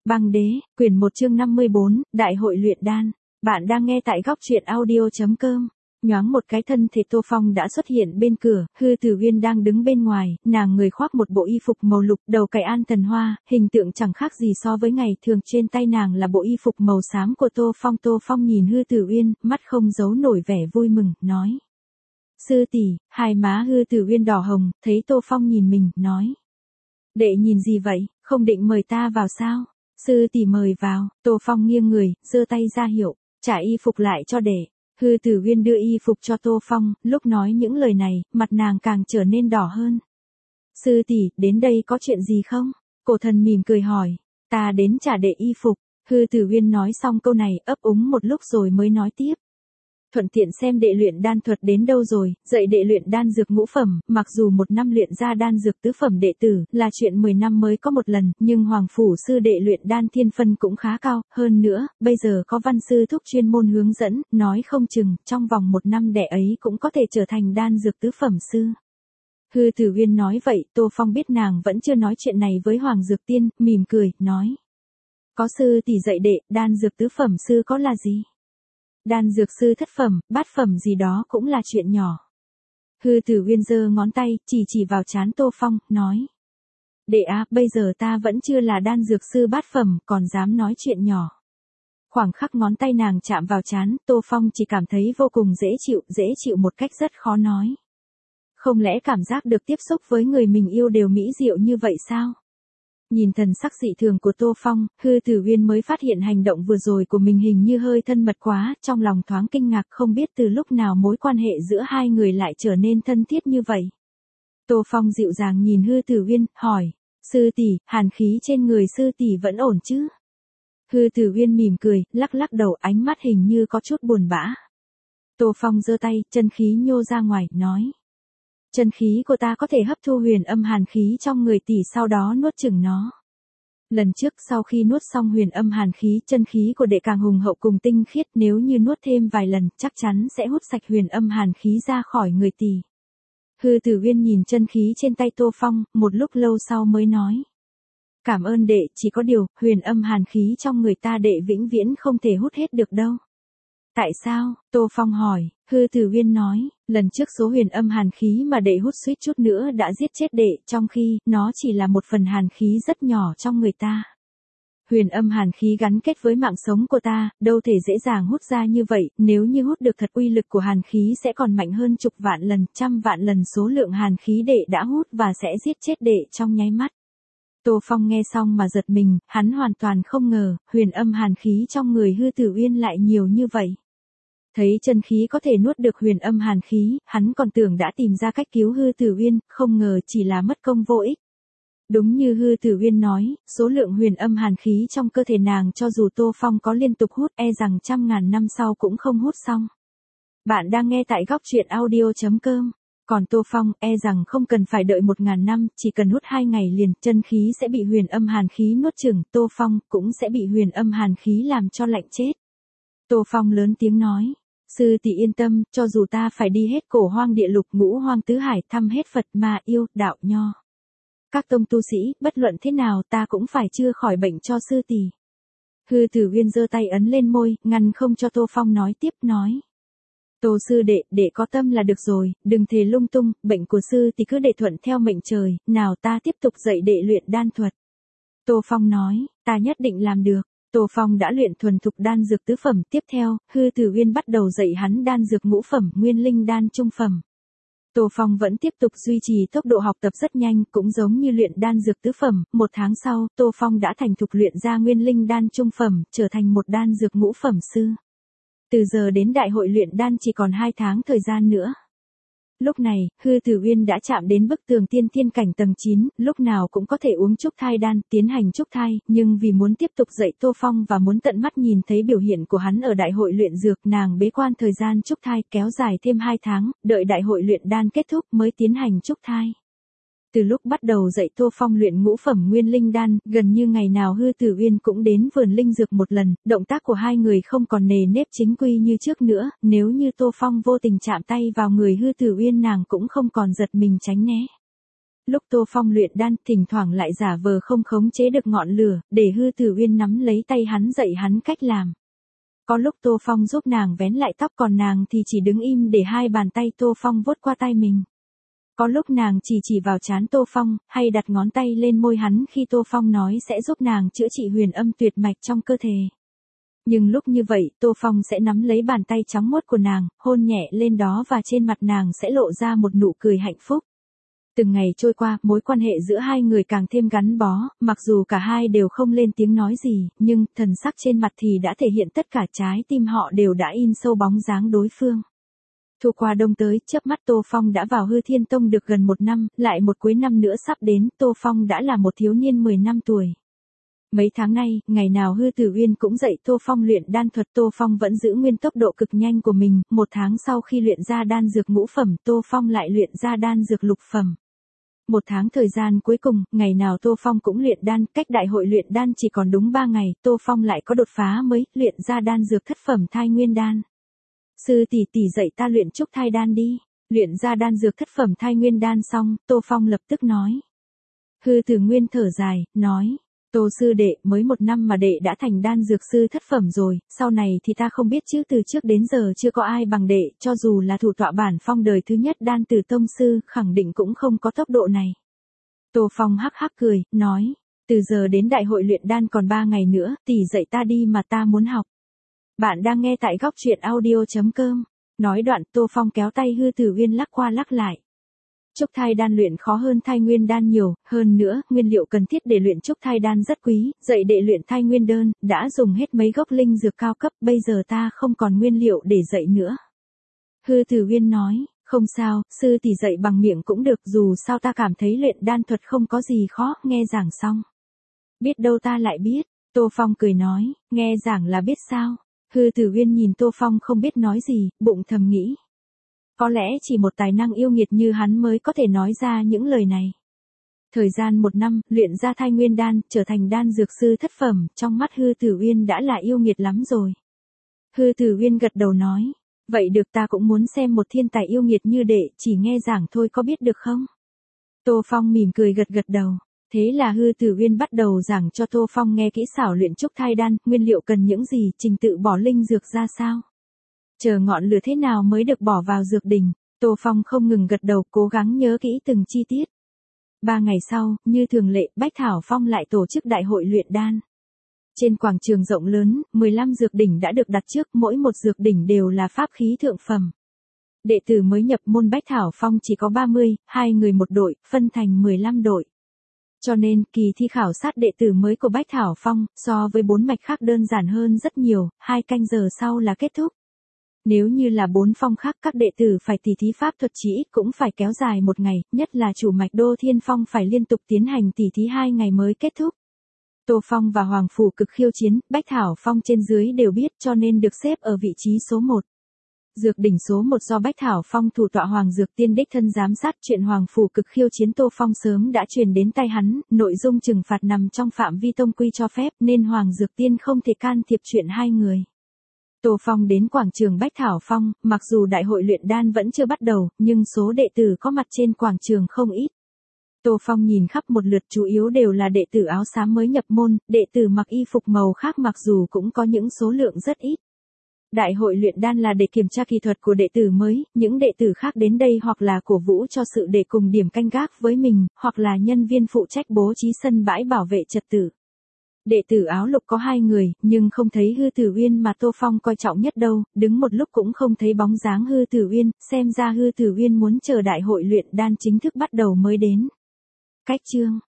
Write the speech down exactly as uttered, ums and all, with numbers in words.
Băng đế, quyển một chương năm mươi bốn, Đại hội luyện đan. Bạn đang nghe tại góc truyện audio chấm com. Nhoáng một cái thân thể Tô Phong đã xuất hiện bên cửa, Hư Tử Uyên đang đứng bên ngoài, nàng người khoác một bộ y phục màu lục, đầu cài an thần hoa, hình tượng chẳng khác gì so với ngày thường, trên tay nàng là bộ y phục màu xám của Tô Phong. Tô Phong nhìn Hư Tử Uyên, mắt không giấu nổi vẻ vui mừng, nói: "Sư tỷ." Hai má Hư Tử Uyên đỏ hồng, thấy Tô Phong nhìn mình, nói: "Đệ nhìn gì vậy, không định mời ta vào sao?" "Sư tỷ mời vào." Tô Phong nghiêng người, giơ tay ra hiệu, "Trả y phục lại cho đệ." Hư Tử Uyên đưa y phục cho Tô Phong, lúc nói những lời này, mặt nàng càng trở nên đỏ hơn. "Sư tỷ, đến đây có chuyện gì không?" Cổ Thần mỉm cười hỏi. "Ta đến trả đệ y phục." Hư Tử Uyên nói xong câu này, ấp úng một lúc rồi mới nói tiếp: "Thuận tiện xem đệ luyện đan thuật đến đâu rồi, dạy đệ luyện đan dược ngũ phẩm, mặc dù một năm luyện ra đan dược tứ phẩm đệ tử, là chuyện mười năm mới có một lần, nhưng Hoàng phủ sư đệ luyện đan thiên phân cũng khá cao, hơn nữa, bây giờ có văn sư thúc chuyên môn hướng dẫn, nói không chừng, trong vòng một năm đệ ấy cũng có thể trở thành đan dược tứ phẩm sư." Hư Tử Uyên nói vậy, Tô Phong biết nàng vẫn chưa nói chuyện này với Hoàng Dược Tiên, mỉm cười, nói: "Có sư tỷ dạy đệ, đan dược tứ phẩm sư có là gì? Đan dược sư thất phẩm, bát phẩm gì đó cũng là chuyện nhỏ." Hư Tử Uyên giơ ngón tay, chỉ chỉ vào trán Tô Phong, nói: "Đệ à, bây giờ ta vẫn chưa là đan dược sư bát phẩm, còn dám nói chuyện nhỏ." Khoảng khắc ngón tay nàng chạm vào trán, Tô Phong chỉ cảm thấy vô cùng dễ chịu, dễ chịu một cách rất khó nói. Không lẽ cảm giác được tiếp xúc với người mình yêu đều mỹ diệu như vậy sao? Nhìn thần sắc dị thường của Tô Phong, Hư Tử Uyên mới phát hiện hành động vừa rồi của mình hình như hơi thân mật quá, trong lòng thoáng kinh ngạc, không biết từ lúc nào mối quan hệ giữa hai người lại trở nên thân thiết như vậy. Tô Phong dịu dàng nhìn Hư Tử Uyên, hỏi: "Sư tỷ, hàn khí trên người sư tỷ vẫn ổn chứ?" Hư Tử Uyên mỉm cười, lắc lắc đầu, ánh mắt hình như có chút buồn bã. Tô Phong giơ tay, chân khí nhô ra ngoài, nói: "Chân khí của ta có thể hấp thu huyền âm hàn khí trong người tỷ, sau đó nuốt chửng nó. Lần trước sau khi nuốt xong huyền âm hàn khí, chân khí của đệ càng hùng hậu cùng tinh khiết, nếu như nuốt thêm vài lần, chắc chắn sẽ hút sạch huyền âm hàn khí ra khỏi người tỷ." Hư Tử Uyên nhìn chân khí trên tay Tô Phong, một lúc lâu sau mới nói: "Cảm ơn đệ, chỉ có điều, huyền âm hàn khí trong người ta đệ vĩnh viễn không thể hút hết được đâu." "Tại sao?" Tô Phong hỏi. Hư Tử Uyên nói: "Lần trước số huyền âm hàn khí mà đệ hút suýt chút nữa đã giết chết đệ, trong khi, nó chỉ là một phần hàn khí rất nhỏ trong người ta. Huyền âm hàn khí gắn kết với mạng sống của ta, đâu thể dễ dàng hút ra như vậy, nếu như hút được thật uy lực của hàn khí sẽ còn mạnh hơn chục vạn lần, trăm vạn lần số lượng hàn khí đệ đã hút và sẽ giết chết đệ trong nháy mắt." Tô Phong nghe xong mà giật mình, hắn hoàn toàn không ngờ, huyền âm hàn khí trong người Hư Tử Uyên lại nhiều như vậy. Thấy chân khí có thể nuốt được huyền âm hàn khí, hắn còn tưởng đã tìm ra cách cứu Hư Tử Uyên, không ngờ chỉ là mất công vô ích. Đúng như Hư Tử Uyên nói, số lượng huyền âm hàn khí trong cơ thể nàng cho dù Tô Phong có liên tục hút, e rằng trăm ngàn năm sau cũng không hút xong. Bạn đang nghe tại góc truyện audio chấm com. Còn Tô Phong, e rằng không cần phải đợi một ngàn năm, chỉ cần hút hai ngày liền, chân khí sẽ bị huyền âm hàn khí nuốt chửng, Tô Phong cũng sẽ bị huyền âm hàn khí làm cho lạnh chết. Tô Phong lớn tiếng nói: "Sư tỷ yên tâm, cho dù ta phải đi hết cổ hoang địa lục, ngũ hoang tứ hải, thăm hết Phật ma yêu, đạo nho, các tông tu sĩ, bất luận thế nào ta cũng phải chữa khỏi bệnh cho sư tỷ." Hư Tử Uyên giơ tay ấn lên môi, ngăn không cho Tô Phong nói tiếp, nói: "Tô sư đệ, đệ có tâm là được rồi, đừng thề lung tung, bệnh của sư thì cứ để thuận theo mệnh trời, nào ta tiếp tục dạy đệ luyện đan thuật." Tô Phong nói: "Ta nhất định làm được." Tô Phong đã luyện thuần thục đan dược tứ phẩm, tiếp theo, Hư Tử Uyên bắt đầu dạy hắn đan dược ngũ phẩm, nguyên linh đan trung phẩm. Tô Phong vẫn tiếp tục duy trì tốc độ học tập rất nhanh, cũng giống như luyện đan dược tứ phẩm, một tháng sau, Tô Phong đã thành thục luyện ra nguyên linh đan trung phẩm, trở thành một đan dược ngũ phẩm sư. Từ giờ đến đại hội luyện đan chỉ còn hai tháng thời gian nữa. Lúc này, Hư Tử Uyên đã chạm đến bức tường tiên thiên cảnh tầng chín, lúc nào cũng có thể uống trúc thai đan, tiến hành trúc thai, nhưng vì muốn tiếp tục dạy Tô Phong và muốn tận mắt nhìn thấy biểu hiện của hắn ở đại hội luyện dược, nàng bế quan thời gian trúc thai, kéo dài thêm hai tháng, đợi đại hội luyện đan kết thúc mới tiến hành trúc thai. Từ lúc bắt đầu dạy Tô Phong luyện ngũ phẩm nguyên linh đan, gần như ngày nào Hư Tử Uyên cũng đến vườn linh dược một lần, động tác của hai người không còn nề nếp chính quy như trước nữa, nếu như Tô Phong vô tình chạm tay vào người Hư Tử Uyên nàng cũng không còn giật mình tránh né. Lúc Tô Phong luyện đan, thỉnh thoảng lại giả vờ không khống chế được ngọn lửa, để Hư Tử Uyên nắm lấy tay hắn dạy hắn cách làm. Có lúc Tô Phong giúp nàng vén lại tóc, còn nàng thì chỉ đứng im để hai bàn tay Tô Phong vuốt qua tay mình. Có lúc nàng chỉ chỉ vào trán Tô Phong, hay đặt ngón tay lên môi hắn khi Tô Phong nói sẽ giúp nàng chữa trị huyền âm tuyệt mạch trong cơ thể. Nhưng lúc như vậy, Tô Phong sẽ nắm lấy bàn tay trắng muốt của nàng, hôn nhẹ lên đó và trên mặt nàng sẽ lộ ra một nụ cười hạnh phúc. Từng ngày trôi qua, mối quan hệ giữa hai người càng thêm gắn bó, mặc dù cả hai đều không lên tiếng nói gì, nhưng thần sắc trên mặt thì đã thể hiện tất cả, trái tim họ đều đã in sâu bóng dáng đối phương. Thu qua đông tới, chớp mắt Tô Phong đã vào Hư Thiên Tông được gần một năm, lại một cuối năm nữa sắp đến, Tô Phong đã là một thiếu niên mười năm tuổi. Mấy tháng nay, ngày nào Hư Tử Uyên cũng dạy Tô Phong luyện đan thuật, Tô Phong vẫn giữ nguyên tốc độ cực nhanh của mình, một tháng sau khi luyện ra đan dược ngũ phẩm, Tô Phong lại luyện ra đan dược lục phẩm. Một tháng thời gian cuối cùng, ngày nào Tô Phong cũng luyện đan, cách đại hội luyện đan chỉ còn đúng ba ngày, Tô Phong lại có đột phá mới, luyện ra đan dược thất phẩm thai nguyên đan. Sư tỷ tỷ dạy ta luyện trúc thai đan đi. Luyện ra đan dược thất phẩm thai nguyên đan xong, Tô Phong lập tức nói. Hư Tử Nguyên thở dài, nói. Tô sư đệ, mới một năm mà đệ đã thành đan dược sư thất phẩm rồi, sau này thì ta không biết chứ, từ trước đến giờ chưa có ai bằng đệ, cho dù là thủ tọa bản phong đời thứ nhất đan tử tông sư, khẳng định cũng không có tốc độ này. Tô Phong hắc hắc cười, nói, từ giờ đến đại hội luyện đan còn ba ngày nữa, tỷ dạy ta đi mà ta muốn học. Bạn đang nghe tại góc truyện audio chấm com. Nói đoạn, Tô Phong kéo tay Hư Tử Uyên lắc qua lắc lại. Trúc thai đan luyện khó hơn thai nguyên đan nhiều, hơn nữa, nguyên liệu cần thiết để luyện trúc thai đan rất quý, dạy đệ luyện thai nguyên đơn, đã dùng hết mấy gốc linh dược cao cấp, bây giờ ta không còn nguyên liệu để dạy nữa. Hư Tử Uyên nói, không sao, sư tỷ dạy bằng miệng cũng được, dù sao ta cảm thấy luyện đan thuật không có gì khó, nghe giảng xong. Biết đâu ta lại biết, Tô Phong cười nói, nghe giảng là biết sao. Hư Tử Uyên nhìn Tô Phong không biết nói gì, bụng thầm nghĩ. Có lẽ chỉ một tài năng yêu nghiệt như hắn mới có thể nói ra những lời này. Thời gian một năm, luyện ra thai nguyên đan, trở thành đan dược sư thất phẩm, trong mắt Hư Tử Uyên đã là yêu nghiệt lắm rồi. Hư Tử Uyên gật đầu nói, vậy được, ta cũng muốn xem một thiên tài yêu nghiệt như đệ, chỉ nghe giảng thôi có biết được không? Tô Phong mỉm cười gật gật đầu. Thế là Hư Tử Uyên bắt đầu giảng cho Tô Phong nghe kỹ xảo luyện trúc thai đan, nguyên liệu cần những gì, trình tự bỏ linh dược ra sao. Chờ ngọn lửa thế nào mới được bỏ vào dược đỉnh, Tô Phong không ngừng gật đầu, cố gắng nhớ kỹ từng chi tiết. Ba ngày sau, như thường lệ, Bách Thảo Phong lại tổ chức đại hội luyện đan. Trên quảng trường rộng lớn, mười lăm dược đỉnh đã được đặt trước, mỗi một dược đỉnh đều là pháp khí thượng phẩm. Đệ tử mới nhập môn Bách Thảo Phong chỉ có ba mươi, hai người một đội, phân thành mười lăm đội. Cho nên, kỳ thi khảo sát đệ tử mới của Bách Thảo Phong, so với bốn mạch khác đơn giản hơn rất nhiều, hai canh giờ sau là kết thúc. Nếu như là bốn phong khác, các đệ tử phải tỉ thí pháp thuật chỉ ít cũng phải kéo dài một ngày, nhất là chủ mạch Đô Thiên Phong phải liên tục tiến hành tỉ thí hai ngày mới kết thúc. Tô Phong và Hoàng Phủ Cực khiêu chiến, Bách Thảo Phong trên dưới đều biết, cho nên được xếp ở vị trí số một. Dược đỉnh số một do Bách Thảo Phong thủ tọa Hoàng Dược Tiên đích thân giám sát, chuyện Hoàng Phủ Cực khiêu chiến Tô Phong sớm đã truyền đến tay hắn, nội dung trừng phạt nằm trong phạm vi tông quy cho phép nên Hoàng Dược Tiên không thể can thiệp chuyện hai người. Tô Phong đến quảng trường Bách Thảo Phong, mặc dù đại hội luyện đan vẫn chưa bắt đầu, nhưng số đệ tử có mặt trên quảng trường không ít. Tô Phong nhìn khắp một lượt, chủ yếu đều là đệ tử áo xám mới nhập môn, đệ tử mặc y phục màu khác mặc dù cũng có những số lượng rất ít. Đại hội luyện đan là để kiểm tra kỳ thuật của đệ tử mới, những đệ tử khác đến đây hoặc là cổ vũ cho sự để cùng điểm canh gác với mình, hoặc là nhân viên phụ trách bố trí sân bãi bảo vệ trật tự. Đệ tử áo lục có hai người, nhưng không thấy Hư Tử Uyên mà Tô Phong coi trọng nhất đâu, đứng một lúc cũng không thấy bóng dáng Hư Tử Uyên, xem ra Hư Tử Uyên muốn chờ đại hội luyện đan chính thức bắt đầu mới đến. Cách chương